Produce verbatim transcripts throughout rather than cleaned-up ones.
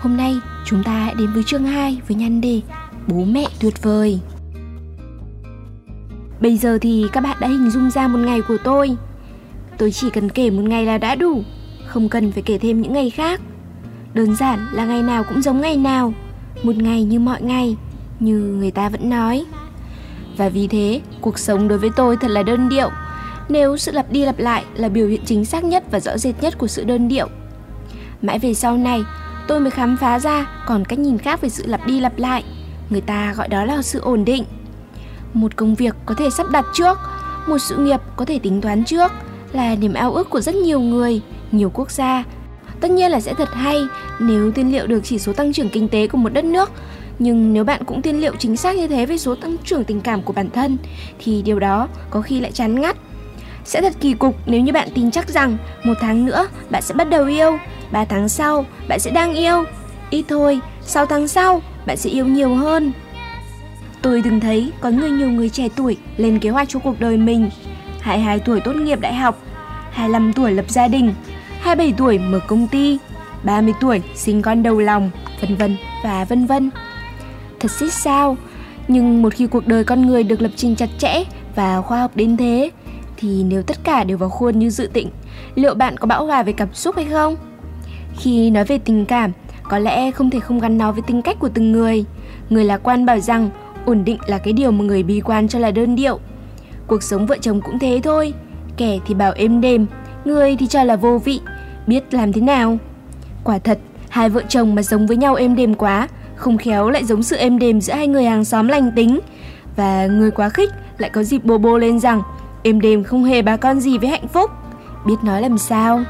Hôm nay chúng ta hãy đến với chương hai với nhan đề Bố mẹ tuyệt vời. Bây giờ thì các bạn đã hình dung ra một ngày của tôi. Tôi chỉ cần kể một ngày là đã đủ, không cần phải kể thêm những ngày khác. Đơn giản là ngày nào cũng giống ngày nào, một ngày như mọi ngày, như người ta vẫn nói. Và vì thế, cuộc sống đối với tôi thật là đơn điệu, nếu sự lặp đi lặp lại là biểu hiện chính xác nhất và rõ rệt nhất của sự đơn điệu. Mãi về sau này, tôi mới khám phá ra còn cách nhìn khác về sự lặp đi lặp lại. Người ta gọi đó là sự ổn định. Một công việc có thể sắp đặt trước, một sự nghiệp có thể tính toán trước, là niềm ao ước của rất nhiều người, nhiều quốc gia. Tất nhiên là sẽ thật hay nếu tiên liệu được chỉ số tăng trưởng kinh tế của một đất nước. Nhưng nếu bạn cũng tiên liệu chính xác như thế về số tăng trưởng tình cảm của bản thân, thì điều đó có khi lại chán ngắt. Sẽ thật kỳ cục nếu như bạn tin chắc rằng một tháng nữa bạn sẽ bắt đầu yêu, ba tháng sau bạn sẽ đang yêu, ít thôi, sáu tháng sau bạn sẽ yêu nhiều hơn. Tôi từng thấy có người nhiều người trẻ tuổi lên kế hoạch cho cuộc đời mình. hai mươi hai tuổi tốt nghiệp đại học, hai mươi lăm tuổi lập gia đình, hai mươi bảy tuổi mở công ty, ba mươi tuổi sinh con đầu lòng, vân vân và vân vân. Thật xích sao, nhưng một khi cuộc đời con người được lập trình chặt chẽ và khoa học đến thế, thì nếu tất cả đều vào khuôn như dự định, liệu bạn có bão hòa về cảm xúc hay không? Khi nói về tình cảm, có lẽ không thể không gắn nó với tính cách của từng người. Người lạc quan bảo rằng ổn định là cái điều mà người bi quan cho là đơn điệu. Cuộc sống vợ chồng cũng thế thôi. Kẻ thì bảo êm đềm, người thì cho là vô vị, biết làm thế nào. Quả thật, hai vợ chồng mà sống với nhau êm đềm quá, không khéo lại giống sự êm đềm giữa hai người hàng xóm lành tính. Và người quá khích lại có dịp bô bô lên rằng êm đềm không hề bà con gì với hạnh phúc. Biết nói làm sao.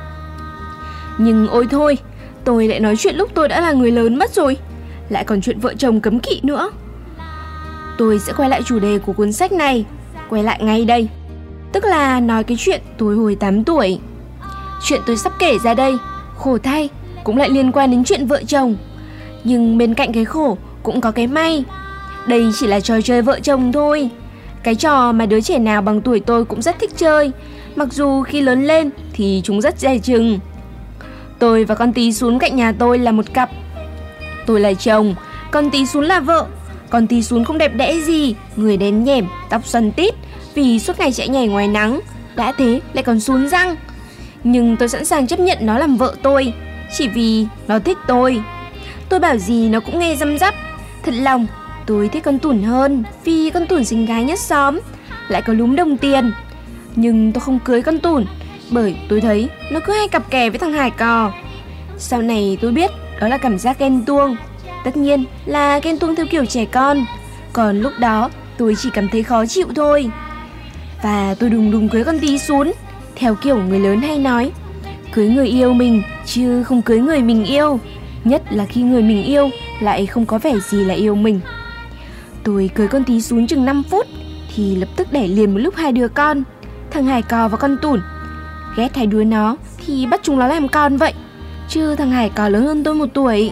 Nhưng ôi thôi, tôi lại nói chuyện lúc tôi đã là người lớn mất rồi, lại còn chuyện vợ chồng cấm kỵ nữa. Tôi sẽ quay lại chủ đề của cuốn sách này, quay lại ngay đây. Tức là nói cái chuyện tôi hồi tám tuổi. Chuyện tôi sắp kể ra đây, khổ thay, cũng lại liên quan đến chuyện vợ chồng. Nhưng bên cạnh cái khổ cũng có cái may. Đây chỉ là trò chơi vợ chồng thôi. Cái trò mà đứa trẻ nào bằng tuổi tôi cũng rất thích chơi, mặc dù khi lớn lên thì chúng rất dè chừng. Tôi và con tí Sún cạnh nhà tôi là một cặp. Tôi là chồng, con tí Sún là vợ. Con tí Sún không đẹp đẽ gì, người đen nhẻm, tóc xoăn tít, vì suốt ngày chạy nhảy ngoài nắng. Đã thế lại còn sún răng. Nhưng tôi sẵn sàng chấp nhận nó làm vợ tôi, chỉ vì nó thích tôi. Tôi bảo gì nó cũng nghe răm rắp. Thật lòng, tôi thích con Tủn hơn, vì con Tủn xinh gái nhất xóm, lại có lúm đồng tiền. Nhưng tôi không cưới con Tủn, bởi tôi thấy nó cứ hay cặp kè với thằng Hải Cò. Sau này tôi biết đó là cảm giác ghen tuông. Tất nhiên là ghen tuông theo kiểu trẻ con. Còn lúc đó tôi chỉ cảm thấy khó chịu thôi. Và tôi đùng đùng cưới con tí Sún, theo kiểu người lớn hay nói, cưới người yêu mình chứ không cưới người mình yêu. Nhất là khi người mình yêu lại không có vẻ gì là yêu mình. Tôi cưới con tí Sún chừng năm phút thì lập tức đẻ liền một lúc hai đứa con, thằng Hải Cò và con Tủn. Ghét hai đứa nó thì bắt chúng nó làm con vậy, chứ thằng Hải Cò lớn hơn tôi một tuổi.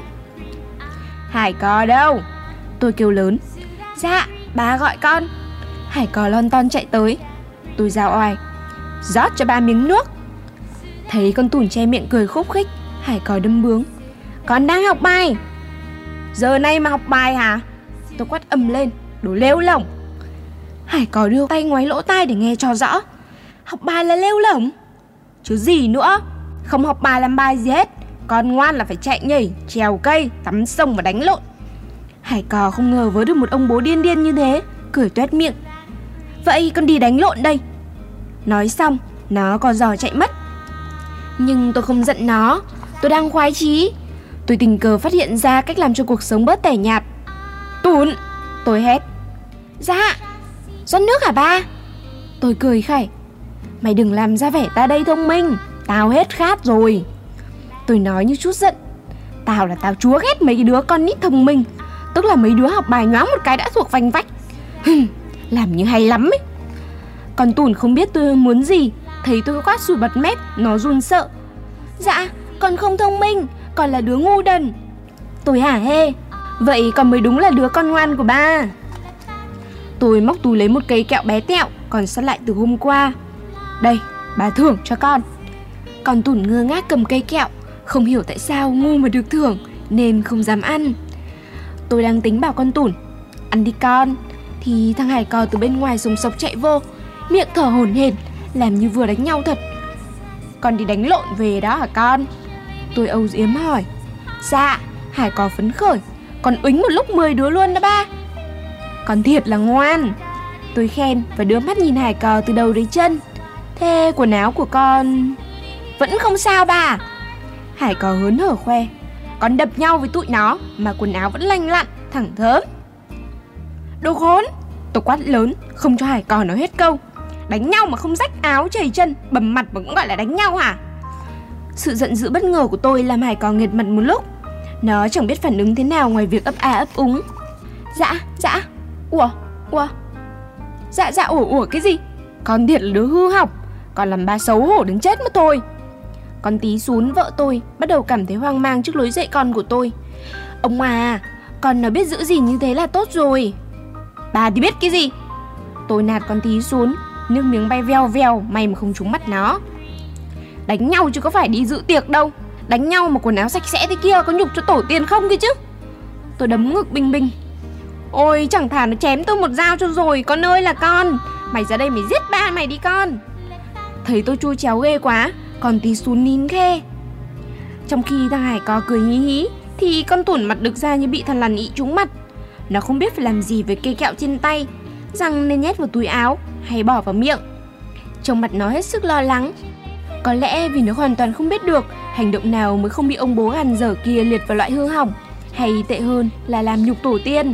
Hải Cò đâu? Tôi kêu lớn. Dạ, bà gọi con. Hải Cò lon ton chạy tới. Tôi giao oai. Rót cho ba miếng nước. Thấy con Tủn che miệng cười khúc khích, Hải Cò đâm bướng. Con đang học bài. Giờ này mà học bài hả? Tôi quát ầm lên. Đồ lêu lỏng. Hải Cò đưa tay ngoáy lỗ tai để nghe cho rõ. Học bài là lêu lỏng? Chứ gì nữa. Không học bài làm bài gì hết. Con ngoan là phải chạy nhảy, trèo cây, tắm sông và đánh lộn. Hải Cò không ngờ với được một ông bố điên điên như thế, cười toét miệng. Vậy con đi đánh lộn đây. Nói xong, nó co giò chạy mất. Nhưng tôi không giận nó, tôi đang khoái chí. Tôi tình cờ phát hiện ra cách làm cho cuộc sống bớt tẻ nhạt. Tủn, tôi hét. Dạ, rót nước hả ba? Tôi cười khẩy. Mày đừng làm ra vẻ ta đây thông minh, tao hết khát rồi. Tôi nói như chút giận. Tao là tao chúa ghét mấy đứa con nít thông minh, tức là mấy đứa học bài nhoáng một cái đã thuộc vành vách. Làm như hay lắm ấy. Con Tủn không biết tôi muốn gì, thấy tôi quát sủi bật mép, nó run sợ. Dạ, con không thông minh, con là đứa ngu đần. Tôi hả hê. Vậy con mới đúng là đứa con ngoan của ba. Tôi móc túi lấy một cây kẹo bé tẹo còn sót lại từ hôm qua. Đây, bà thưởng cho con. Con Tủn ngơ ngác cầm cây kẹo, không hiểu tại sao ngu mà được thưởng, nên không dám ăn. Tôi đang tính bảo con Tủn ăn đi con, thì thằng Hải Cò từ bên ngoài sùng sộc chạy vô, miệng thở hổn hển, làm như vừa đánh nhau thật. Con đi đánh lộn về đó hả con? Tôi âu yếm hỏi. Dạ. Hải Cò phấn khởi. Con uýnh một lúc mười đứa luôn đó ba. Con thiệt là ngoan. Tôi khen và đưa mắt nhìn Hải Cò từ đầu đến chân. Thế quần áo của con vẫn không sao bà? Hải Cò hớn hở khoe. Con đập nhau với tụi nó mà quần áo vẫn lành lặn, thẳng thớm. Đồ khốn! Tôi quát lớn, không cho Hải Cò nói hết câu. Đánh nhau mà không rách áo chảy chân, bầm mặt mà cũng gọi là đánh nhau hả? Sự giận dữ bất ngờ của tôi làm Hải Cò nghệt mặt một lúc. Nó chẳng biết phản ứng thế nào ngoài việc ấp a ấp úng. Dạ, dạ. Ủa, ủa. Dạ, dạ, ủa, ủa cái gì? Con thiệt là đứa hư học. Còn làm ba xấu hổ đến chết mất thôi. Con Tí Xún vợ tôi bắt đầu cảm thấy hoang mang trước lối dạy con của tôi. Ông à, con nó biết giữ gìn như thế là tốt rồi. Bà thì biết cái gì? Tôi nạt con Tí Xún, nước miếng bay veo veo, may mà không trúng mắt nó. Đánh nhau chứ có phải đi dự tiệc đâu. Đánh nhau mà quần áo sạch sẽ thế kia có nhục cho tổ tiên không kia chứ? Tôi đấm ngực binh binh. Ôi chẳng thà nó chém tôi một dao cho rồi. Con ơi là con, mày ra đây mày giết ba mày đi con. Thấy tôi chui chéo ghê quá, còn Tí Xún nín khe. Trong khi thằng Hải Cò cười hí hí, thì con Tủn mặt đực ra như bị thằn lằn ị trúng mặt. Nó không biết phải làm gì với cây kẹo trên tay, rằng nên nhét vào túi áo hay bỏ vào miệng. Trông mặt nó hết sức lo lắng. Có lẽ vì nó hoàn toàn không biết được hành động nào mới không bị ông bố gàn dở kia liệt vào loại hư hỏng, hay tệ hơn là làm nhục tổ tiên.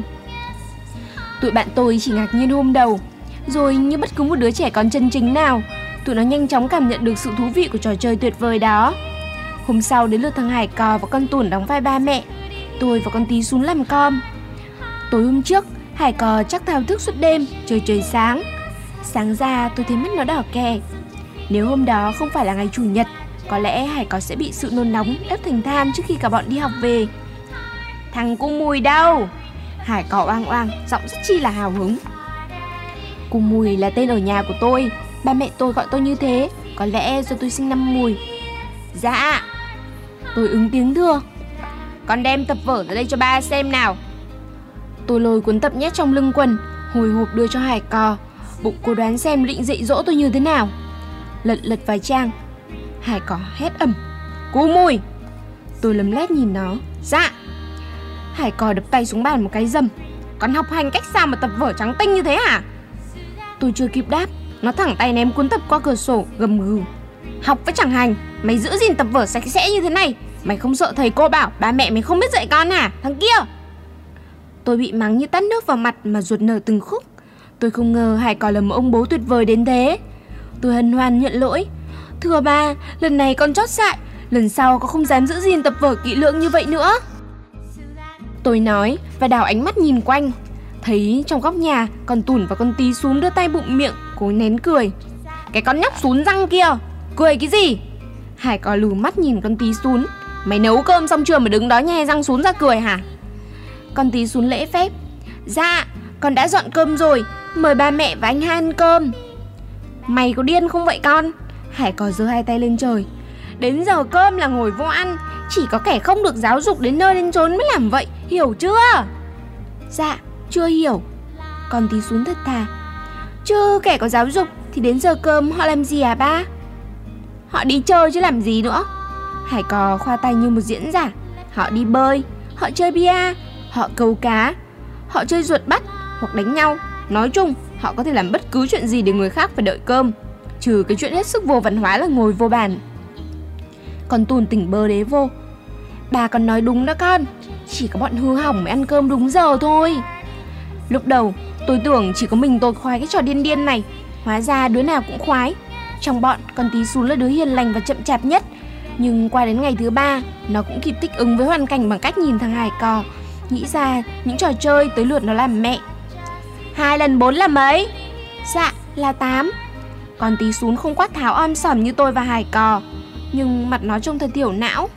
Tụi bạn tôi chỉ ngạc nhiên hôm đầu, rồi như bất cứ một đứa trẻ con chân chính nào, tụi nó nhanh chóng cảm nhận được sự thú vị của trò chơi tuyệt vời đó. Hôm sau đến lượt thằng Hải Cò và con Tủn đóng vai ba mẹ, tôi và con Tí Xún làm com. Tối hôm trước, Hải Cò chắc thao thức suốt đêm, trời trời sáng. Sáng ra tôi thấy mắt nó đỏ kè. Nếu hôm đó không phải là ngày chủ nhật, có lẽ Hải Cò sẽ bị sự nôn nóng đốt thành than trước khi cả bọn đi học về. Thằng cu Mùi đâu? Hải Cò oang oang, giọng rất chi là hào hứng. Cu Mùi là tên ở nhà của tôi, ba mẹ tôi gọi tôi như thế, có lẽ do tôi sinh năm Mùi. Dạ. Tôi ứng tiếng thưa. Con đem tập vở ra đây cho ba xem nào. Tôi lôi cuốn tập nhét trong lưng quần, hồi hộp đưa cho Hải Cò, bụng cô đoán xem định dạy dỗ tôi như thế nào. Lật lật vài trang, Hải Cò hét ầm. Cu Mùi. Tôi lấm lét nhìn nó. Dạ. Hải Cò đập tay xuống bàn một cái dầm. Con học hành cách sao mà tập vở trắng tinh như thế hả? Tôi chưa kịp đáp, nó thẳng tay ném cuốn tập qua cửa sổ, gầm gừ. Học với chẳng hành, mày giữ gìn tập vở sạch sẽ như thế này, mày không sợ thầy cô bảo ba mẹ mày không biết dạy con hả, thằng kia? Tôi bị mắng như tát nước vào mặt mà ruột nở từng khúc. Tôi không ngờ Hải Cò là một ông bố tuyệt vời đến thế. Tôi hân hoan nhận lỗi. Thưa ba, lần này con chót dại, lần sau con không dám giữ gìn tập vở kỹ lưỡng như vậy nữa. Tôi nói và đảo ánh mắt nhìn quanh. Thấy trong góc nhà con Tủn và con Tí Xún đưa tay bụng miệng, cố nén cười. Cái con nhóc Xún răng kia, cười cái gì? Hải Cò lù mắt nhìn con Tí Xún. Mày nấu cơm xong chưa mà đứng đó nhe răng Xún ra cười hả? Con Tí Xún lễ phép. Dạ, con đã dọn cơm rồi, mời ba mẹ và anh hai ăn cơm. Mày có điên không vậy con? Hải Cò giơ hai tay lên trời. Đến giờ cơm là ngồi vô ăn, chỉ có kẻ không được giáo dục đến nơi đến chốn mới làm vậy, hiểu chưa? Dạ, chưa hiểu. Con Tí Xún thật thà. Chứ kẻ có giáo dục thì đến giờ cơm họ làm gì à ba? Họ đi chơi chứ làm gì nữa. Hải Cò khoa tay như một diễn giả. Họ đi bơi, họ chơi bia, họ câu cá, họ chơi ruột bắt hoặc đánh nhau. Nói chung, họ có thể làm bất cứ chuyện gì để người khác phải đợi cơm, trừ cái chuyện hết sức vô văn hóa là ngồi vô bàn. Con Tủn tỉnh bơ đế vô. Bà còn nói đúng đó con, chỉ có bọn hư hỏng mới ăn cơm đúng giờ thôi. Lúc đầu tôi tưởng chỉ có mình tôi khoái cái trò điên điên này, hóa ra đứa nào cũng khoái. Trong bọn, con Tí Xún là đứa hiền lành và chậm chạp nhất. Nhưng qua đến ngày thứ ba, nó cũng kịp thích ứng với hoàn cảnh bằng cách nhìn thằng Hải Cò, nghĩ ra những trò chơi tới lượt nó làm mẹ. Hai lần bốn là mấy? Dạ, là tám. Con Tí Xún không quát tháo om sòm như tôi và Hải Cò, nhưng mặt nó trông thật thiểu não.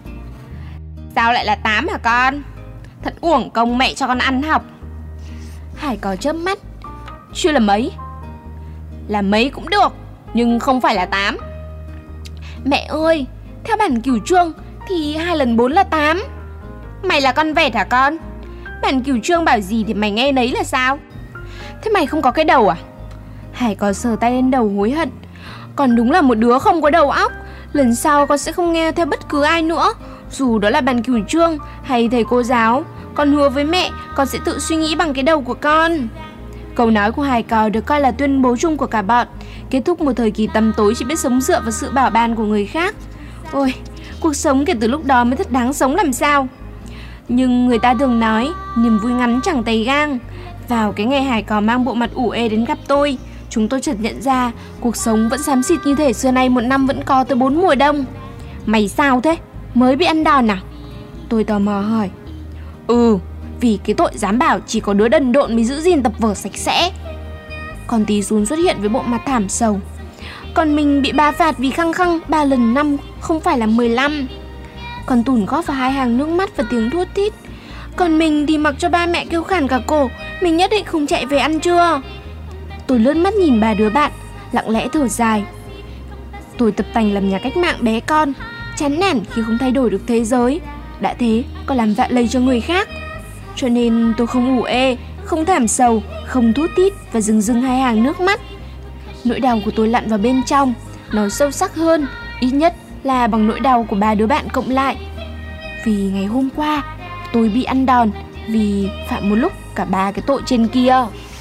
Sao lại là tám hả con? Thật uổng công mẹ cho con ăn học. Hải Cò chớp mắt. Chưa là mấy. Là mấy cũng được, nhưng không phải là tám. Mẹ ơi, theo bản cửu chương thì hai lần bốn là tám. Mày là con vẹt hả con? Bạn Cửu Trương bảo gì thì mày nghe nấy là sao? Thế mày không có cái đầu à? Hải có sờ tay lên đầu hối hận. Còn đúng là một đứa không có đầu óc. Lần sau con sẽ không nghe theo bất cứ ai nữa, dù đó là bạn Cửu Trương hay thầy cô giáo. Con hứa với mẹ con sẽ tự suy nghĩ bằng cái đầu của con. Câu nói của Hải Cò được coi là tuyên bố chung của cả bọn, kết thúc một thời kỳ tăm tối chỉ biết sống dựa vào sự bảo ban của người khác. Ôi, cuộc sống kể từ lúc đó mới thật đáng sống làm sao. Nhưng người ta thường nói niềm vui ngắn chẳng tày gang. Vào cái ngày Hải Cò mang bộ mặt ủ ê đến gặp tôi, chúng tôi chợt nhận ra cuộc sống vẫn xám xịt như thể xưa nay một năm vẫn có tới bốn mùa đông. Mày sao thế? Mới bị ăn đòn à? Tôi tò mò hỏi. Ừ, vì cái tội dám bảo chỉ có đứa đần độn mới giữ gìn tập vở sạch sẽ. Còn Tí Xún xuất hiện với bộ mặt thảm sầu. Còn mình bị ba phạt vì khăng khăng ba lần năm không phải là mười lăm. Còn Tủn góp vào hai hàng nước mắt và tiếng thút thít. Còn mình thì mặc cho ba mẹ kêu khản cả cổ, mình nhất định không chạy về ăn trưa. Tôi lướt mắt nhìn ba đứa bạn, lặng lẽ thở dài. Tôi tập tành làm nhà cách mạng bé con, chán nản khi không thay đổi được thế giới. Đã thế còn làm vạ lây cho người khác. Cho nên tôi không ủ ê, không thảm sầu, không thút thít và rưng rưng hai hàng nước mắt. Nỗi đau của tôi lặn vào bên trong, nó sâu sắc hơn, ít nhất là bằng nỗi đau của ba đứa bạn cộng lại. Vì ngày hôm qua tôi bị ăn đòn vì phạm một lúc cả ba cái tội trên kia.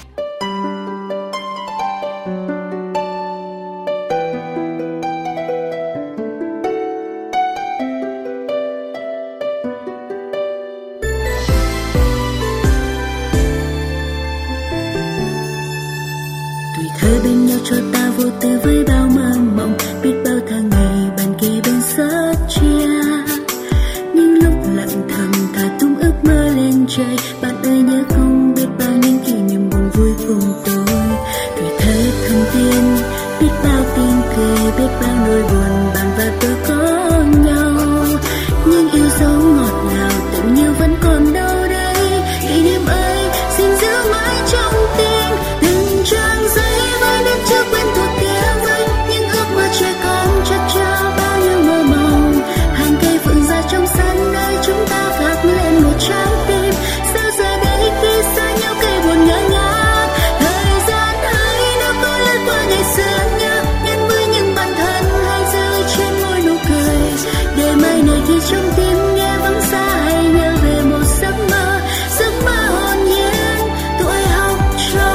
Thơ bên nhau cho ta vô tư với bao mơ mộng, biết bao tháng ngày bàn kề bên sớt chia. Những lúc lặng thầm thả tung ước mơ lên trời, bạn ơi nhớ không biết bao những kỷ niệm buồn vui cùng tôi. Tuổi thơ thầm tiên, biết bao tiếng cười, biết bao nỗi buồn bạn và tôi có nhau. Nhưng yêu dấu ngọt ngào tự như vẫn còn đâu đây, kỷ niệm ấy xin giữ mãi trong tim. Từng trang giấy chưa quen thuộc kia vây, những ước mơ trẻ con chật chờ bao nhiêu mơ mộng. Hàng cây phượng ra trong sân nơi chúng ta khắc lên một trái tim. Sao giờ đây khi xa nhau cây buồn ngỡ ngác, thời gian ấy đâu có lướt qua ngày xưa nhớ. Nhân với những bản thân hay giữ trên môi nụ cười, để mai này khi trong tim nghe vắng xa hay nhớ về một giấc mơ, giấc mơ hồn nhiên tuổi học trò.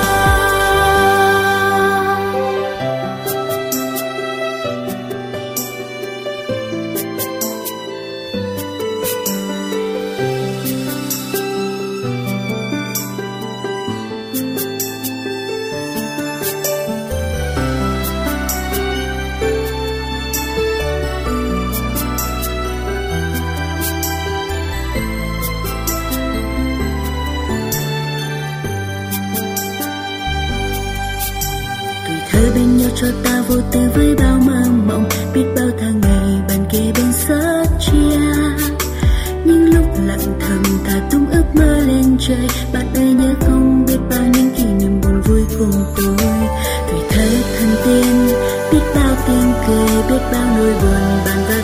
Bên nhau cho ta vô tư với bao mơ mộng, biết bao tháng ngày bàn kề bên sớt chia. Những lúc lặng thầm thả tung ước mơ lên trời, bạn ơi nhớ không biết bao những kỷ niệm buồn vui cùng tôi. Tuổi thơ thần tiên, biết bao tiếng cười, biết bao nỗi buồn bạn và